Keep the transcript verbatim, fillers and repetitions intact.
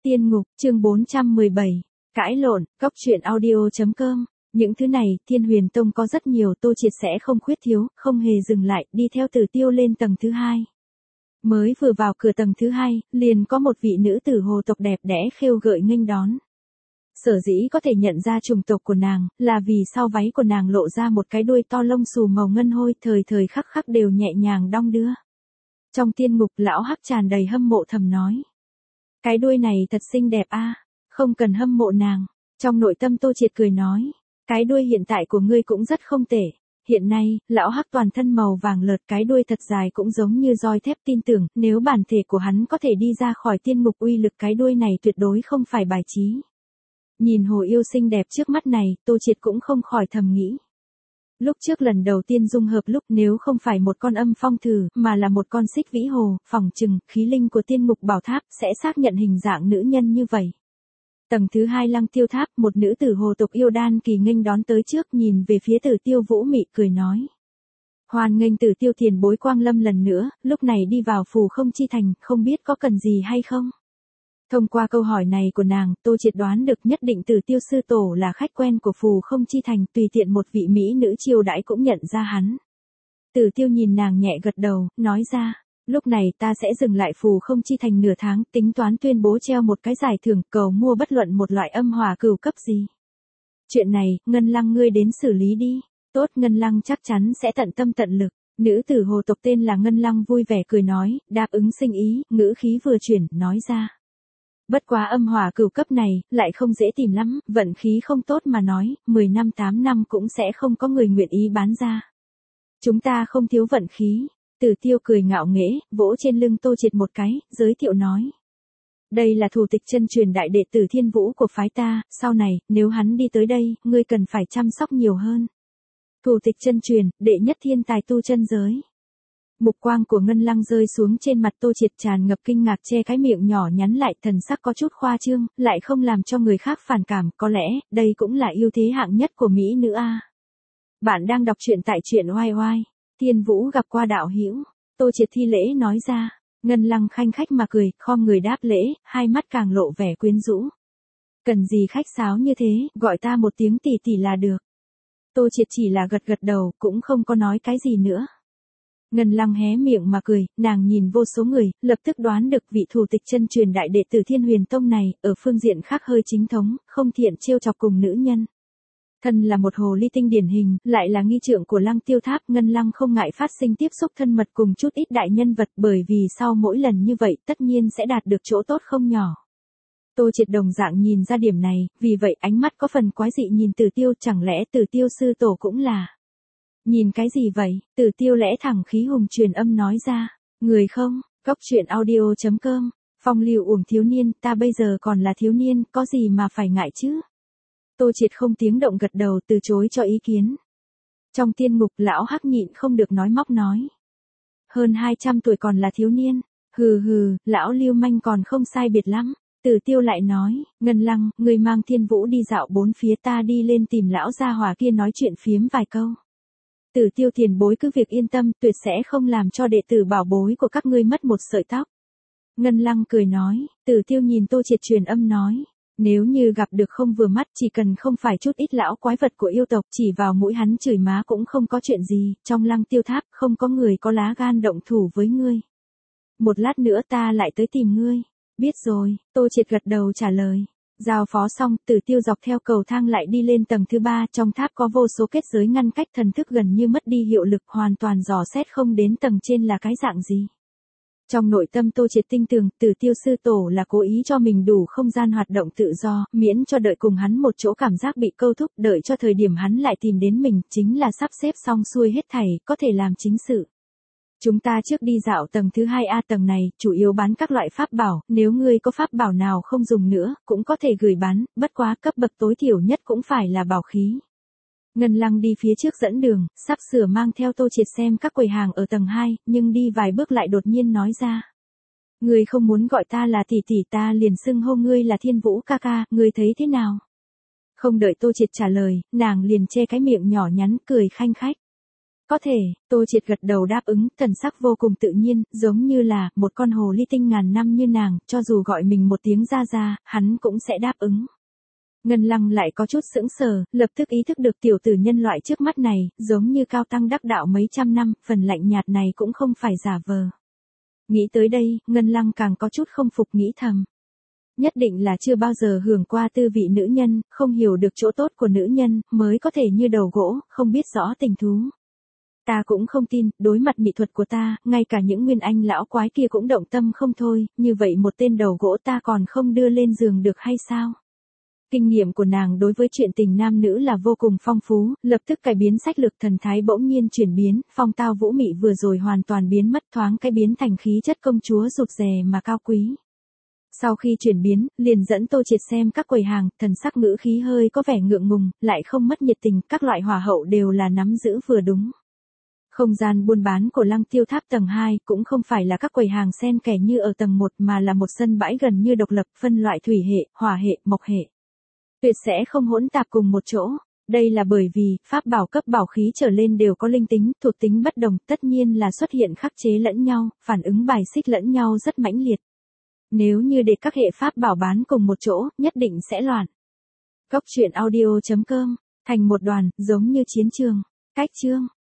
Tiên ngục, chương bốn trăm mười bảy, cãi lộn, góc truyện audio.com. Những thứ này, Thiên Huyền Tông có rất nhiều, Tô Triệt sẽ không khuyết thiếu, không hề dừng lại, đi theo Tử Tiêu lên tầng thứ hai. Mới vừa vào cửa tầng thứ hai, liền có một vị nữ tử hồ tộc đẹp đẽ khêu gợi nghênh đón. Sở dĩ có thể nhận ra chủng tộc của nàng, là vì sau váy của nàng lộ ra một cái đuôi to lông xù màu ngân hôi, thời thời khắc khắc đều nhẹ nhàng đong đưa. Trong tiên ngục, lão hắc tràn đầy hâm mộ thầm nói. Cái đuôi này thật xinh đẹp a, không cần hâm mộ nàng. Trong nội tâm Tô Triệt cười nói, cái đuôi hiện tại của ngươi cũng rất không tệ. Hiện nay, lão hắc toàn thân màu vàng lợt, cái đuôi thật dài cũng giống như roi thép, tin tưởng, nếu bản thể của hắn có thể đi ra khỏi tiên ngục, uy lực cái đuôi này tuyệt đối không phải bài trí. Nhìn hồ yêu xinh đẹp trước mắt này, Tô Triệt cũng không khỏi thầm nghĩ. Lúc trước lần đầu tiên dung hợp lúc, nếu không phải một con âm phong thử, mà là một con xích vĩ hồ, phỏng chừng, khí linh của tiên ngục bảo tháp, sẽ xác nhận hình dạng nữ nhân như vậy. Tầng thứ hai Lăng Tiêu Tháp, một nữ tử hồ tộc yêu đan kỳ nghênh đón tới trước, nhìn về phía Tử Tiêu Vũ Mị cười nói. Hoan nghênh Tử Tiêu tiền bối quang lâm lần nữa, lúc này đi vào Phù Không Chi Thành, không biết có cần gì hay không? Thông qua câu hỏi này của nàng, Tô Triệt đoán được nhất định Tử Tiêu sư tổ là khách quen của Phù Không Chi Thành, tùy tiện một vị mỹ nữ chiêu đãi cũng nhận ra hắn. Tử Tiêu nhìn nàng nhẹ gật đầu, nói ra, lúc này ta sẽ dừng lại Phù Không Chi Thành nửa tháng, tính toán tuyên bố treo một cái giải thưởng, cầu mua bất luận một loại âm hỏa cửu cấp gì. Chuyện này, Ngân Lăng ngươi đến xử lý đi. Tốt, Ngân Lăng chắc chắn sẽ tận tâm tận lực. Nữ tử hồ tộc tên là Ngân Lăng vui vẻ cười nói, đáp ứng sinh ý, ngữ khí vừa chuyển, nói ra. Bất quá âm hỏa cửu cấp này, lại không dễ tìm lắm, vận khí không tốt mà nói, mười năm tám năm cũng sẽ không có người nguyện ý bán ra. Chúng ta không thiếu vận khí. Tử Tiêu cười ngạo nghễ, vỗ trên lưng Tô Triệt một cái, giới thiệu nói. Đây là thủ tịch chân truyền đại đệ tử Thiên Vũ của phái ta, sau này, nếu hắn đi tới đây, ngươi cần phải chăm sóc nhiều hơn. Thủ tịch chân truyền, đệ nhất thiên tài tu chân giới. Mục quang của Ngân Lăng rơi xuống trên mặt Tô Triệt, tràn ngập kinh ngạc, che cái miệng nhỏ nhắn lại, thần sắc có chút khoa trương, lại không làm cho người khác phản cảm, có lẽ, đây cũng là ưu thế hạng nhất của mỹ nữ a. Bạn đang đọc truyện tại truyện oai oai. Thiên Vũ gặp qua đạo hữu. Tô Triệt thi lễ nói ra. Ngân Lăng khanh khách mà cười, khom người đáp lễ, hai mắt càng lộ vẻ quyến rũ. Cần gì khách sáo như thế, gọi ta một tiếng tỷ tỷ là được. Tô Triệt chỉ là gật gật đầu, cũng không có nói cái gì nữa. Ngân Lăng hé miệng mà cười, nàng nhìn vô số người, lập tức đoán được vị thủ tịch chân truyền đại đệ tử Thiên Huyền Tông này, ở phương diện khác hơi chính thống, không thiện trêu chọc cùng nữ nhân. Thân là một hồ ly tinh điển hình, lại là nghi trượng của Lăng Tiêu Tháp, Ngân Lăng không ngại phát sinh tiếp xúc thân mật cùng chút ít đại nhân vật, bởi vì sau mỗi lần như vậy, tất nhiên sẽ đạt được chỗ tốt không nhỏ. Tô Triệt đồng dạng nhìn ra điểm này, vì vậy ánh mắt có phần quái dị nhìn Tử Tiêu, chẳng lẽ Tử Tiêu sư tổ cũng là. Nhìn cái gì vậy? Tử Tiêu lẽ thẳng khí hùng truyền âm nói ra. Người không, góc truyện audio.com, phong lưu uổng thiếu niên, ta bây giờ còn là thiếu niên, có gì mà phải ngại chứ? Tô Triệt không tiếng động gật đầu, từ chối cho ý kiến. Trong tiên ngục, lão hắc nhịn không được nói móc nói. Hơn hai trăm tuổi còn là thiếu niên. Hừ hừ, lão lưu manh còn không sai biệt lắm. Tử Tiêu lại nói, Ngân Lăng, người mang Thiên Vũ đi dạo bốn phía, ta đi lên tìm lão gia hỏa kia nói chuyện phiếm vài câu. Tử Tiêu tiền bối cứ việc yên tâm, tuyệt sẽ không làm cho đệ tử bảo bối của các ngươi mất một sợi tóc. Ngân Lăng cười nói. Tử Tiêu nhìn Tô Triệt truyền âm nói. Nếu như gặp được không vừa mắt, chỉ cần không phải chút ít lão quái vật của yêu tộc, chỉ vào mũi hắn chửi má cũng không có chuyện gì, trong Lăng Tiêu Tháp không có người có lá gan động thủ với ngươi. Một lát nữa ta lại tới tìm ngươi. Biết rồi, Tô Triệt gật đầu trả lời. Giao phó xong, Tử Tiêu dọc theo cầu thang lại đi lên tầng thứ ba, trong tháp có vô số kết giới ngăn cách, thần thức gần như mất đi hiệu lực, hoàn toàn dò xét không đến tầng trên là cái dạng gì. Trong nội tâm Tô Triệt tinh tường, Tử Tiêu sư tổ là cố ý cho mình đủ không gian hoạt động tự do, miễn cho đợi cùng hắn một chỗ cảm giác bị câu thúc, đợi cho thời điểm hắn lại tìm đến mình, chính là sắp xếp xong xuôi hết thảy, có thể làm chính sự. Chúng ta trước đi dạo tầng thứ hai A, tầng này, chủ yếu bán các loại pháp bảo, nếu ngươi có pháp bảo nào không dùng nữa, cũng có thể gửi bán, bất quá cấp bậc tối thiểu nhất cũng phải là bảo khí. Ngân Lăng đi phía trước dẫn đường, sắp sửa mang theo Tô Triệt xem các quầy hàng ở tầng hai, nhưng đi vài bước lại đột nhiên nói ra. Ngươi không muốn gọi ta là tỷ tỷ, ta liền xưng hô ngươi là Thiên Vũ ca ca, ngươi thấy thế nào? Không đợi Tô Triệt trả lời, nàng liền che cái miệng nhỏ nhắn, cười khanh khách. Có thể, Tô Triệt gật đầu đáp ứng, thần sắc vô cùng tự nhiên, giống như là, một con hồ ly tinh ngàn năm như nàng, cho dù gọi mình một tiếng ra ra, hắn cũng sẽ đáp ứng. Ngân Lăng lại có chút sững sờ, lập tức ý thức được tiểu tử nhân loại trước mắt này, giống như cao tăng đắc đạo mấy trăm năm, phần lạnh nhạt này cũng không phải giả vờ. Nghĩ tới đây, Ngân Lăng càng có chút không phục nghĩ thầm. Nhất định là chưa bao giờ hưởng qua tư vị nữ nhân, không hiểu được chỗ tốt của nữ nhân, mới có thể như đầu gỗ, không biết rõ tình thú. Ta cũng không tin, đối mặt mỹ thuật của ta, ngay cả những nguyên anh lão quái kia cũng động tâm không thôi, như vậy một tên đầu gỗ ta còn không đưa lên giường được hay sao? Kinh nghiệm của nàng đối với chuyện tình nam nữ là vô cùng phong phú, lập tức cải biến sách lược thần thái bỗng nhiên chuyển biến, phong tao vũ mị vừa rồi hoàn toàn biến mất thoáng cái biến thành khí chất công chúa rụt rè mà cao quý. Sau khi chuyển biến, liền dẫn Tô Triệt xem các quầy hàng, thần sắc ngữ khí hơi có vẻ ngượng ngùng, lại không mất nhiệt tình, các loại hỏa hậu đều là nắm giữ vừa đúng. Không gian buôn bán của Lăng Tiêu Tháp tầng hai cũng không phải là các quầy hàng xen kẽ như ở tầng một mà là một sân bãi gần như độc lập phân loại thủy hệ, hỏa hệ, mộc hệ. Tuyệt sẽ không hỗn tạp cùng một chỗ. Đây là bởi vì, pháp bảo cấp bảo khí trở lên đều có linh tính, thuộc tính bất đồng, tất nhiên là xuất hiện khắc chế lẫn nhau, phản ứng bài xích lẫn nhau rất mãnh liệt. Nếu như để các hệ pháp bảo bán cùng một chỗ, nhất định sẽ loạn. Cốc truyện audio chấm com, thành một đoàn, giống như chiến trường. Cách chương.